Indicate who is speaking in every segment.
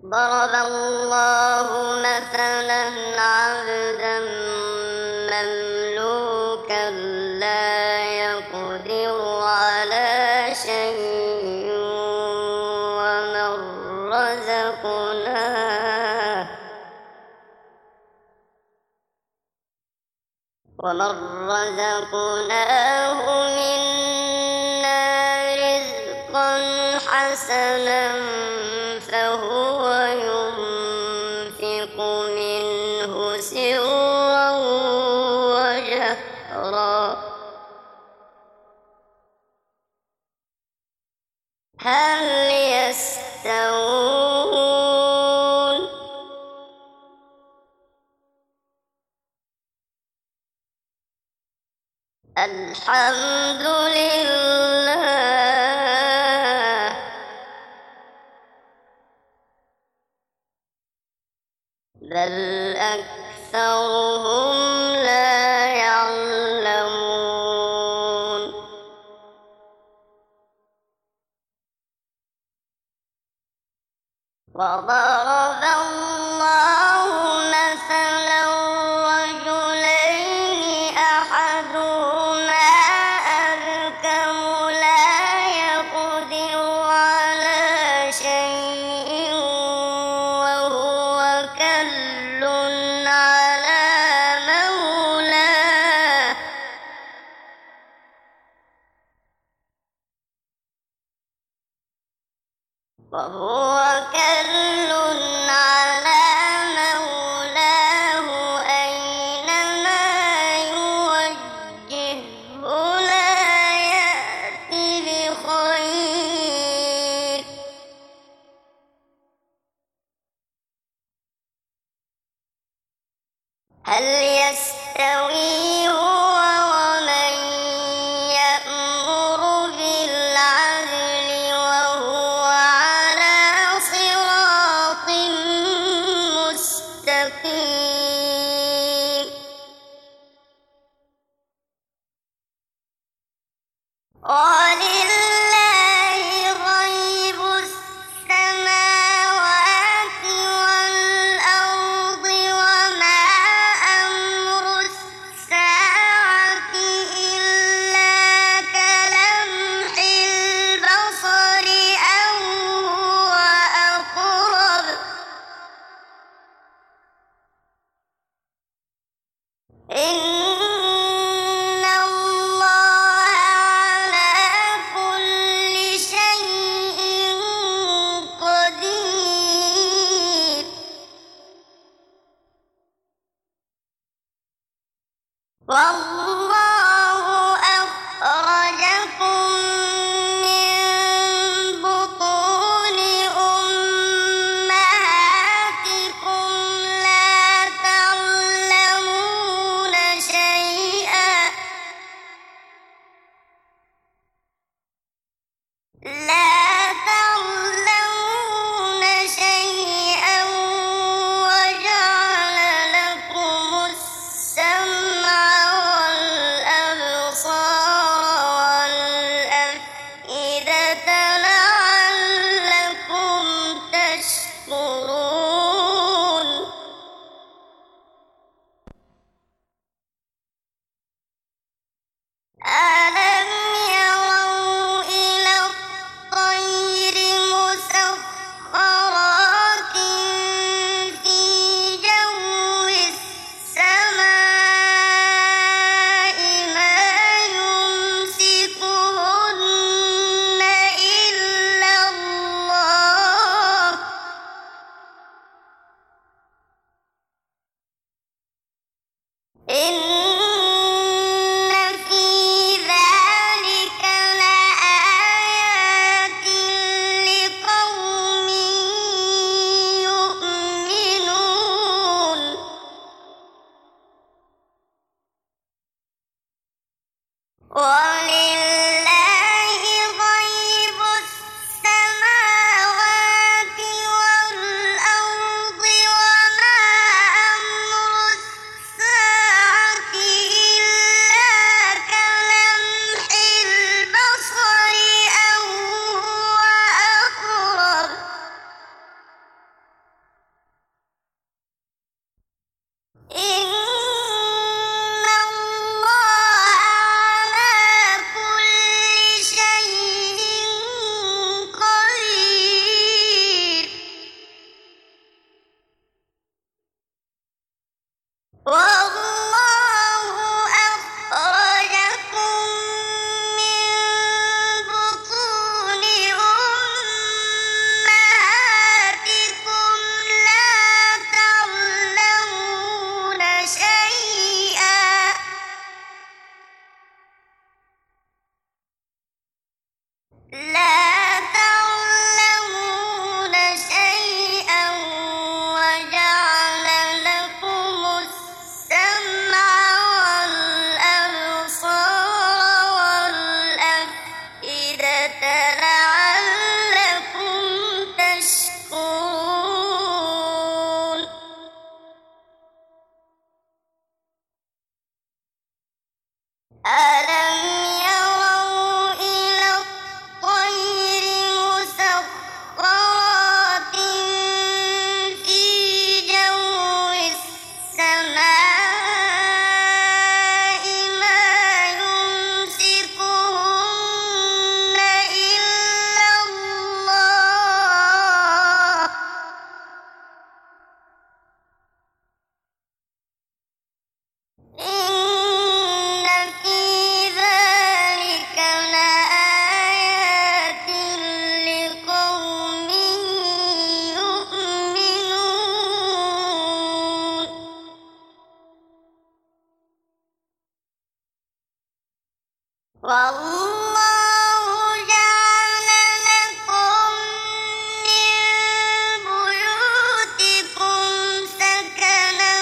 Speaker 1: ضرب الله مثلا عبدا مملوكا لا يقدر على شيء ومن رزقناه منا رزقا حسنا فهو ينفق منه سرا وجهرا هل يستوون الحمد لله بل أكثرهم لا يعلمون وضرب الله مثلا رجلين أحدهما أبكم لا يقدر على شيء وهو كل على مولاه أينما يوجهه لا يأتي بخير هل يستوي هو ومن يأمر بالعدل وهو على صراط مستقيم ولله غيب السماوات والأرض وما أمر الساعة إلا كلمح البصر أو هو أقرب إن الله على كل شيء قدير والله أخرجكم من بطون أمهاتكم لا تعلمون شيئا وجعل لكم السمع والأبصار والأفئدة لعلكم تشكرون ألم يروا إلى الطير مسخرات في جو السماء ما يمسكهن إلا الله والله جعل لكم من بيوتكم سكنا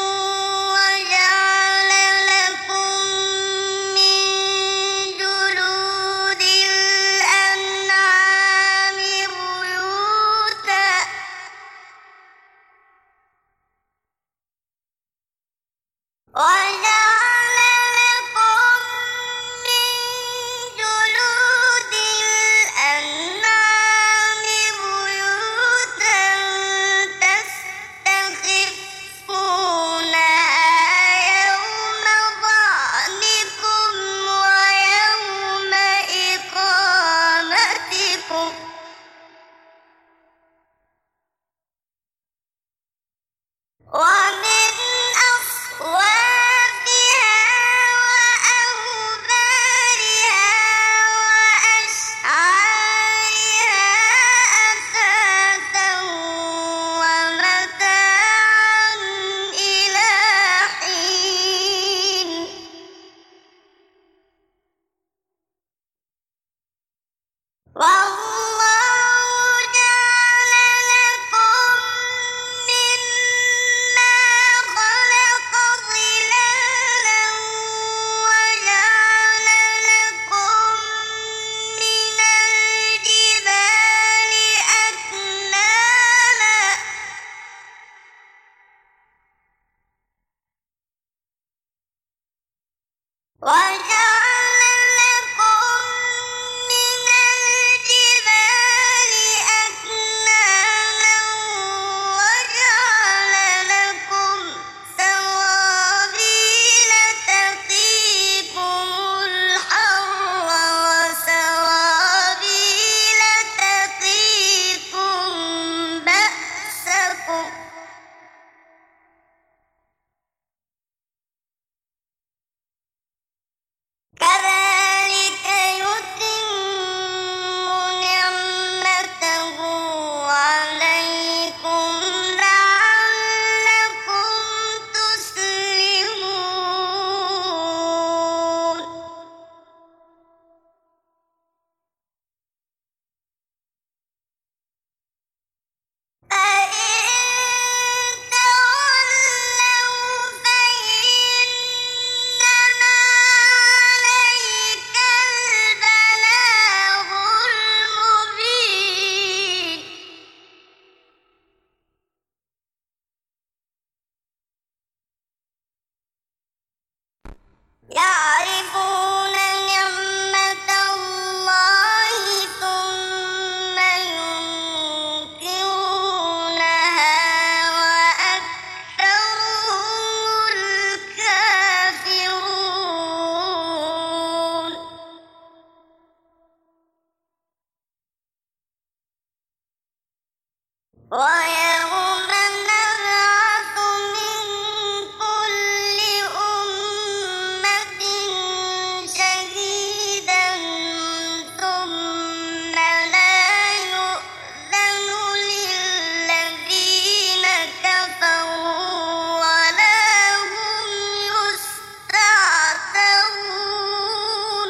Speaker 1: وجعل لكم من جلود الأنعام بيوتا وجعل لكم من جلود الأنعام بيوتا تستخفونها يوم ظعنكم ويوم إقامتكم ومن أصوافها وأوبارها وأشعارها أثاثا ومتاعا إلى حين والله جعل لكم مما خلق ظلالا وجعل لكم من الجبال أكنانا وجعل لكم من الجبال أكنانا وجعل لكم سرابيل تقيكم الحر وسرابيل تقيكم بأسكم كذلك يتم نعمته عليكم لعلكم تسلمون فإن تولوا فإنما عليك البلاغ المبين يعرفون نعمة الله ثم ينكرونها وأكثرهم الكافرون ويوم نبعث من كل أمة شهيدا ثم لا يؤذن للذين كفروا ولا هم يستعتبون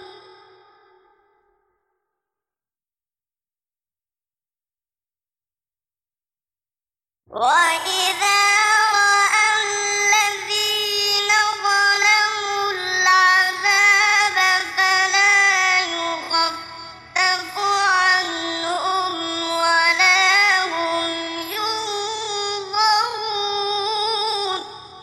Speaker 1: وإذا رأى الذين ظلموا العذاب فلا يخفف عنهم ولا هم ينظرون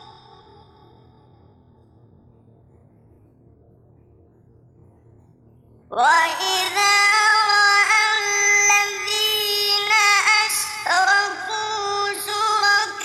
Speaker 1: وإذا رأى الذين أشركوا شركاءهم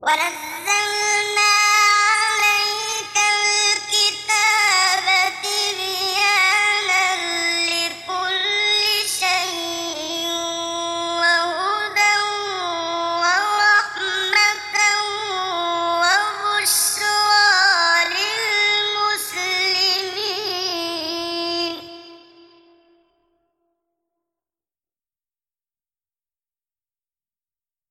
Speaker 1: ونزل